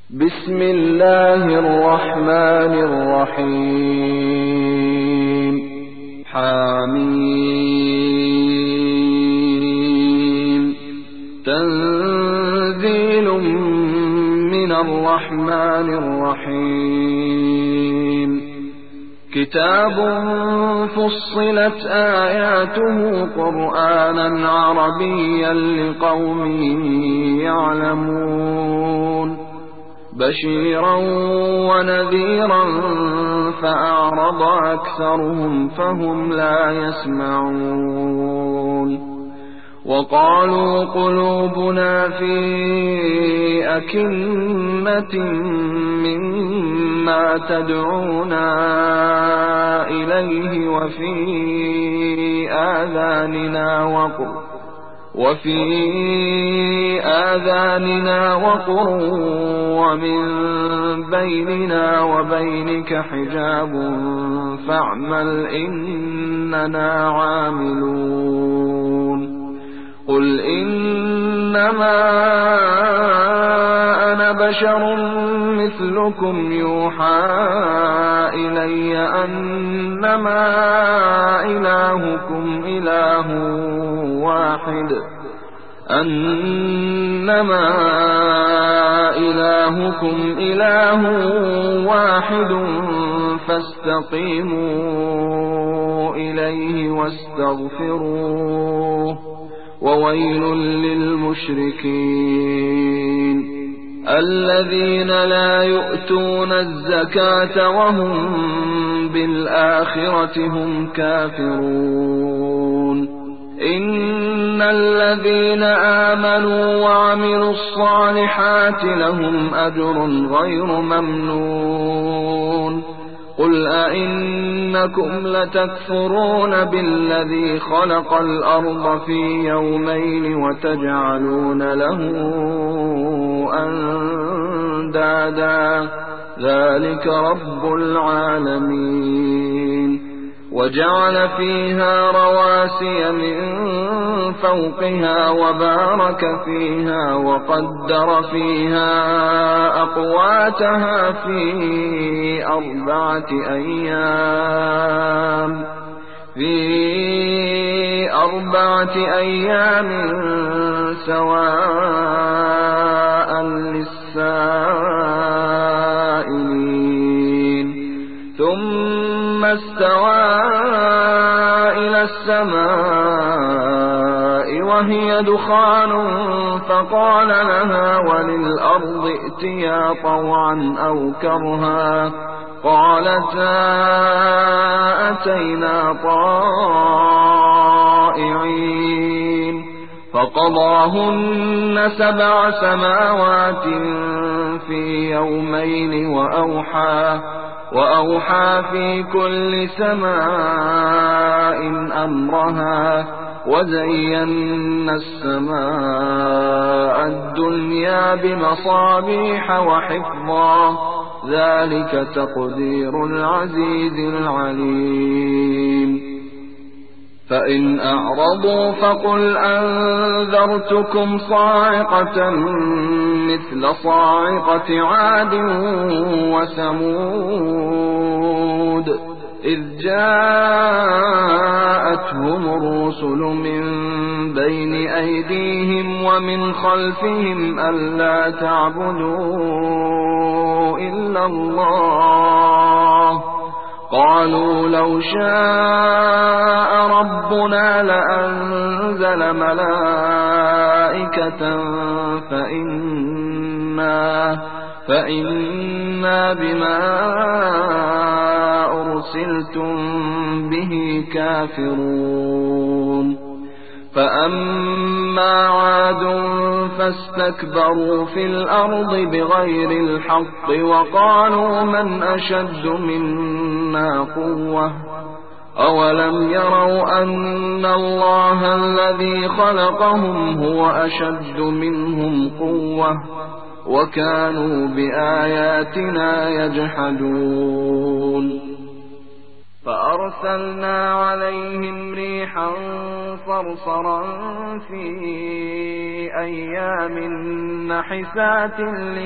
بسم الله الرحمن الرحيم حميم تنزيل من الرحمن الرحيم كتاب فصلت آياته قرآنا عربيا لقوم يعلمون بشيرا ونذيرا فأعرض أكثرهم فهم لا يسمعون وقالوا قلوبنا في أكنة مما تدعونا إليه وفي آذاننا وقر ومن بيننا وبينك حجاب فاعمل إننا عاملون قل إنما أنا بشر مثلكم يوحى إلي أنما إلهكم إله واحد فاستقيموا إليه واستغفروه وويل للمشركين الذين لا يؤتون الزكاة وهم بالآخرة هم كافرون إن الذين آمنوا وعملوا الصالحات لهم أجر غير ممنون قل أئنكم لتكفرون بالذي خلق الأرض في يومين وتجعلون له أندادا ذلك رب العالمين وجعل فيها رواسي من فوقها وبارك فيها وقدر فيها أقواتها في أربعة أيام سواء للسائلين ثم استوى إلى السماء وهي دخان فقال لها وللأرض ائتيا طوعا أو كرها قالتا أتينا طائعين فقضاهن 7 سماوات في يومين وأوحى في كل سماء أمرها وزينا السماء الدنيا بمصابيح وحفظا ذلك تقدير العزيز العليم فإن أعرضوا فقل أنذرتكم صاعقة مثل صاعقة عاد وثمود إذ جاءتهم الرسل من بين أيديهم ومن خلفهم ألا تعبدوا إلا الله قالوا لو شاء ربنا لأنزل ملائكة فإنا بما أرسلتم به كافرون فأما عاد فاستكبروا في الأرض بغير الحق وقالوا من أشد منا قوة أولم يروا أن الله الذي خلقهم هو أشد منهم قوة وكانوا بآياتنا يجحدون فأرسلنا عليهم ريحا صرصرا في أيام نحسات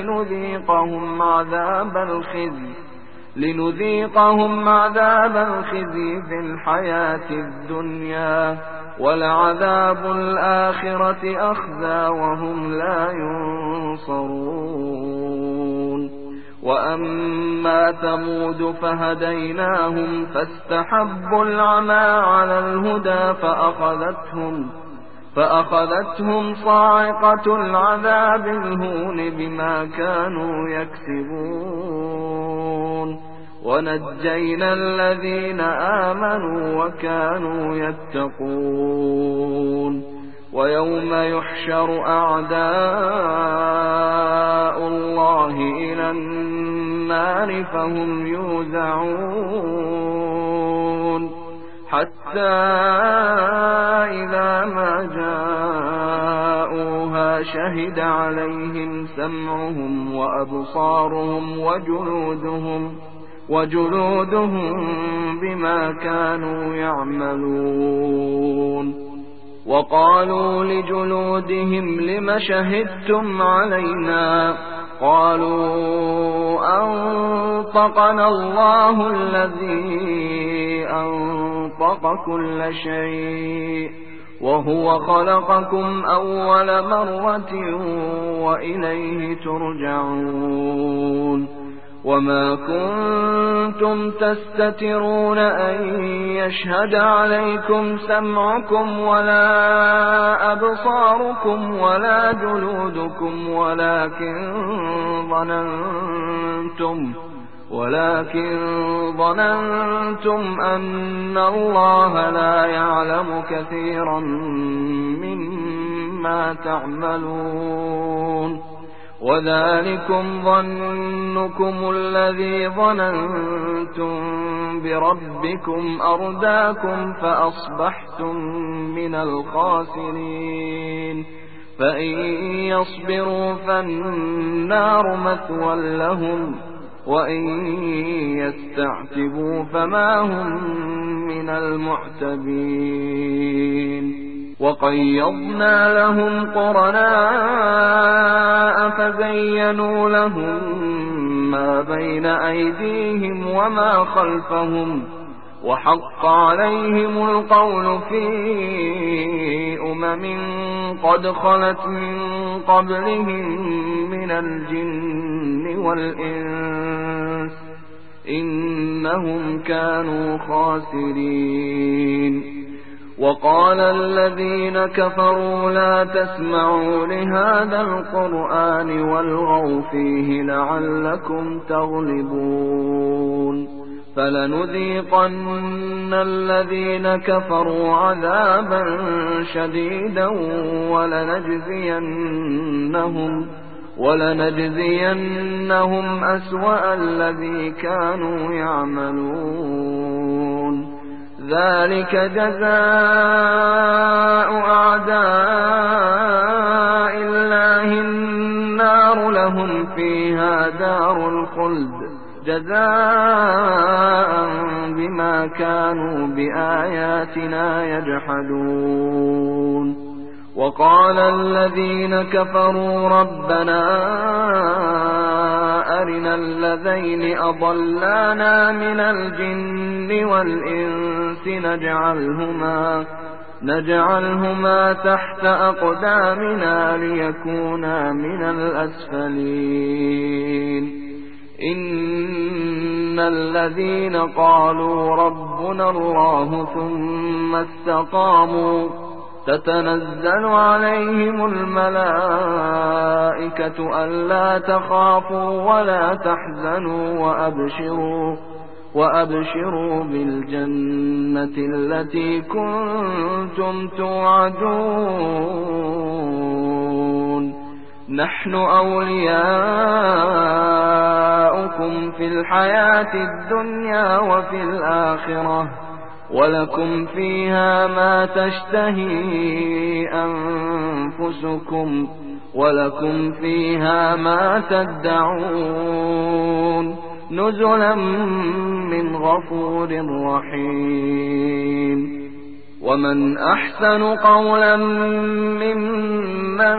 لنذيقهم عذاب الخزي في الحياة الدنيا، ولعذاب الآخرة أخزى وهم لا ينصرون. وأما ثمود فهديناهم فاستحبوا العمى على الهدى فأخذتهم صاعقة العذاب الهون بما كانوا يكسبون، ونجينا الذين آمنوا وكانوا يتقون. ويوم يحشر أعداء الله إلى النار فهم يوزعون، حتى إذا ما جاءوها شهد عليهم سمعهم وأبصارهم وجلودهم بما كانوا يعملون. وقالوا لجلودهم لم شهدتم علينا؟ قالوا أنطقنا الله الذي أنطق كل شيء وهو خلقكم أول مرة وإليه ترجعون. وما كنتم تستترون أن يشهد عليكم سمعكم ولا أبصاركم ولا جلودكم ولكن ظننتم أن الله لا يعلم كثيرا مما تعملون. وذلكم ظنكم الذي ظننتم بربكم أرداكم فأصبحتم من الخاسرين. فإن يصبروا فالنار مثوى لهم وإن يستعتبوا فما هم من المعتبين. وقيضنا لهم قرناء فزينوا لهم ما بين أيديهم وما خلفهم، وحق عليهم القول في قد خلت من قبلهم من الجن والإنس إنهم كانوا خاسرين. وقال الذين كفروا لا تسمعوا لهذا القرآن والغوا فيه لعلكم تغلبون. فلنذيقن الذين كفروا عذابا شديدا ولنجزينهم أسوأ الذي كانوا يعملون. ذلك جزاء أعداء الله النار لهم فيها دار الخلد جزاء بما كانوا بآياتنا يجحدون. وقال الذين كفروا ربنا أرنا الذين أضلانا من الجن والإنس نجعلهما تحت أقدامنا ليكونا من الأسفلين. إن الذين قالوا ربنا الله ثم استقاموا تتنزل عليهم الملائكة ألا تخافوا ولا تحزنوا وأبشروا بالجنة التي كنتم توعدون. نحن أولياؤكم في الحياة الدنيا وفي الآخرة ولكم فيها ما تشتهي أنفسكم ولكم فيها ما تدعون. نزلا من غفور رحيم. ومن أحسن قولا ممن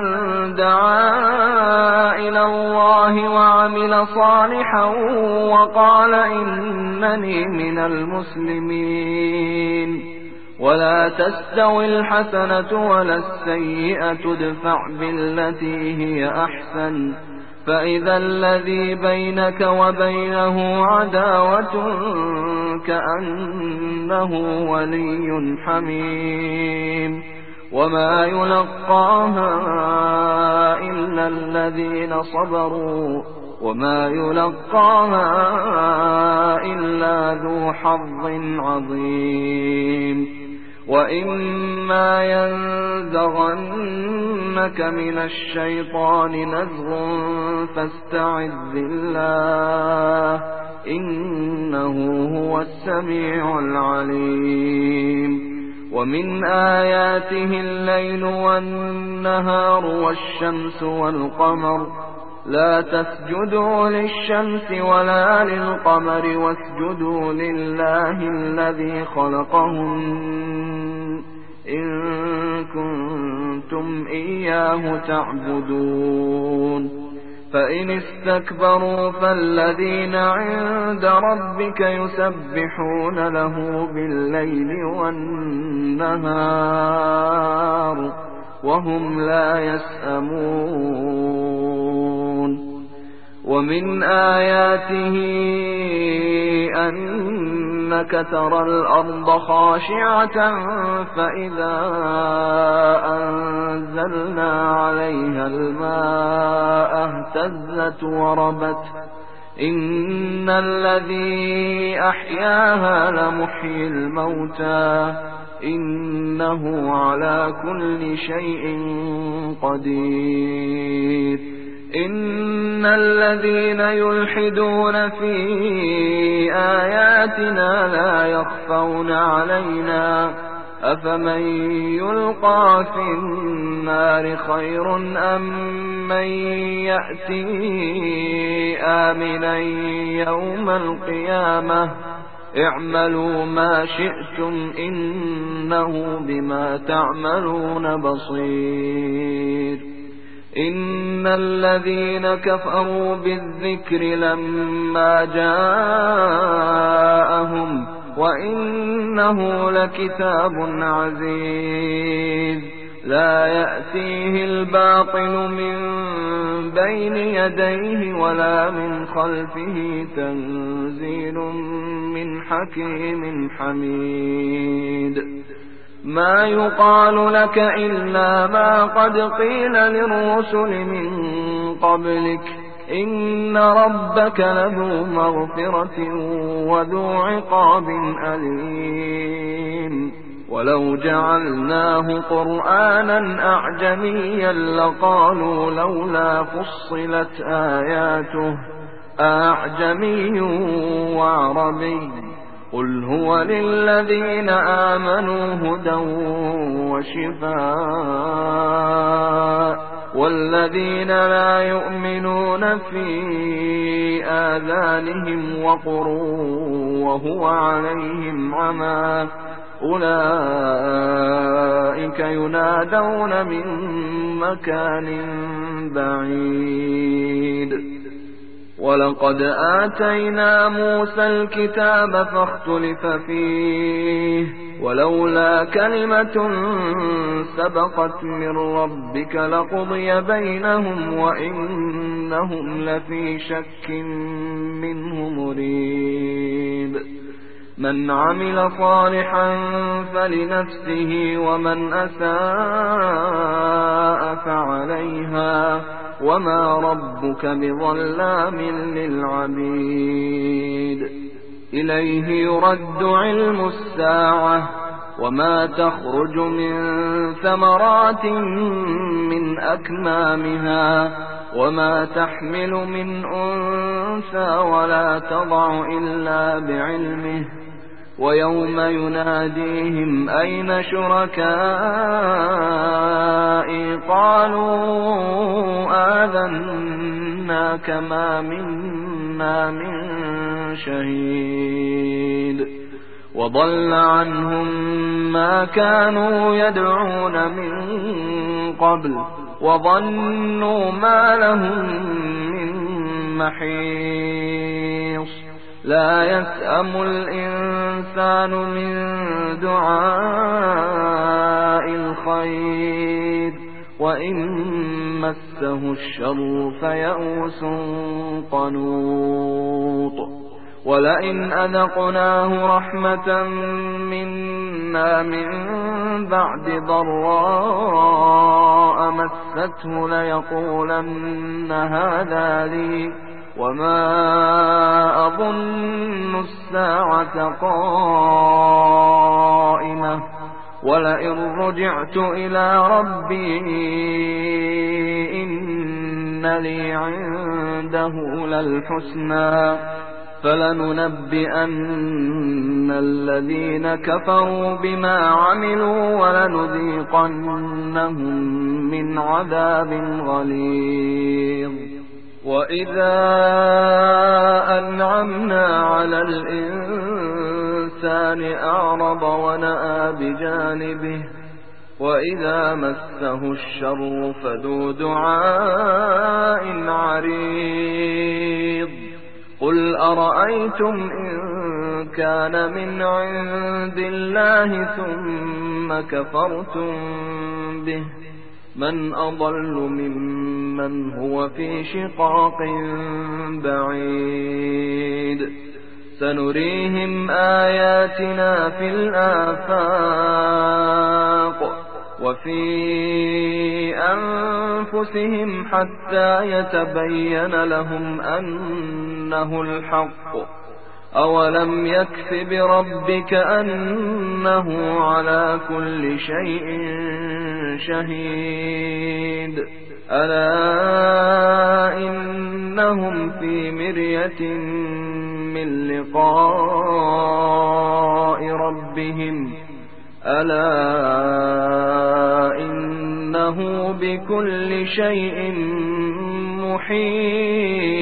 دعا إلى الله وعمل صالحا وقال إنني من المسلمين. ولا تستوي الحسنة ولا السيئة ادفع بالتي هي أحسن فإذا الذي بينك وبينه عداوة كأنه ولي حميم. وما يلقاها إلا الذين صبروا وما يلقاها إلا ذو حظ عظيم. وإما ينزغنك من الشيطان نزغ فاستعذ بالله إنه هو السميع العليم. ومن آياته الليل والنهار والشمس والقمر لا تسجدوا للشمس ولا للقمر واسجدوا لله الذي خلقهن إن كنتم إياه تعبدون. فإن استكبروا فالذين عند ربك يسبحون له بالليل والنهار وهم لا يسأمون. ومن آياته أنك ترى الأرض خاشعة فإذا أنزلنا عليها الماء اهتزت وربت إن الذي أحياها لمحيي الموتى إنه على كل شيء قدير. إن الذين يلحدون في آياتنا لا يخفون علينا أفمن يلقى في النار خير أم من يأتي آمنا يوم القيامة اعملوا ما شئتم إنه بما تعملون بصير. إن الذين كفروا بالذكر لما جاءهم وإنه لكتاب عزيز لا يأتيه الباطل من بين يديه ولا من خلفه تنزيل من حكيم حميد. ما يقال لك إلا ما قد قيل للرسل من قبلك إن ربك لذو مغفرة وذو عقاب أليم. ولو جعلناه قرآنا أعجميا لقالوا لولا فصلت آياته أعجمي وعربي قل هو للذين آمنوا هدى وشفاء والذين لا يؤمنون في آذانهم وقر وهو عليهم عمى أولئك ينادون من مكان بعيد. ولقد آتينا موسى الكتاب فاختلف فيه ولولا كلمة سبقت من ربك لقضي بينهم وإنهم لفي شك منه مريب. من عمل صالحا فلنفسه ومن أساء فعليها وما ربك بظلام للعبيد. إليه يرد علم الساعة وما تخرج من ثمرات من أكمامها وما تحمل من أنثى ولا تضع إلا بعلمه ويوم يناديهم أين شركائي قالوا آذنا كما منا من شهيد وضل عنهم ما كانوا يدعون من قبل وظنوا ما لهم من محيص لا يسأم الإنسان من دعاء الخير وإن مسه الشر فيئوس قنوط ولئن أذقناه رحمة منا من بعد ضراء مسته ليقولن هذا لي وما أظن الساعة قائمة ولئن رجعت إلى ربي إن لي عنده للحسنى فلننبئن الذين كفروا بما عملوا ولنذيقنهم من عذاب غليظ وإذا أنعمنا على الإنسان أعرض ونأى بجانبه وإذا مسه الشر فذو دعاء عريض قل أرأيتم إن كان من عند الله ثم كفرتم به من أضل ممن هو في شقاق بعيد سنريهم آياتنا في الآفاق وفي أنفسهم حتى يتبين لهم أنه الحق أولم يكف بربك أنه على كل شيء شهيد ألا إنهم في مرية من لقاء ربهم ألا إنه بكل شيء محيط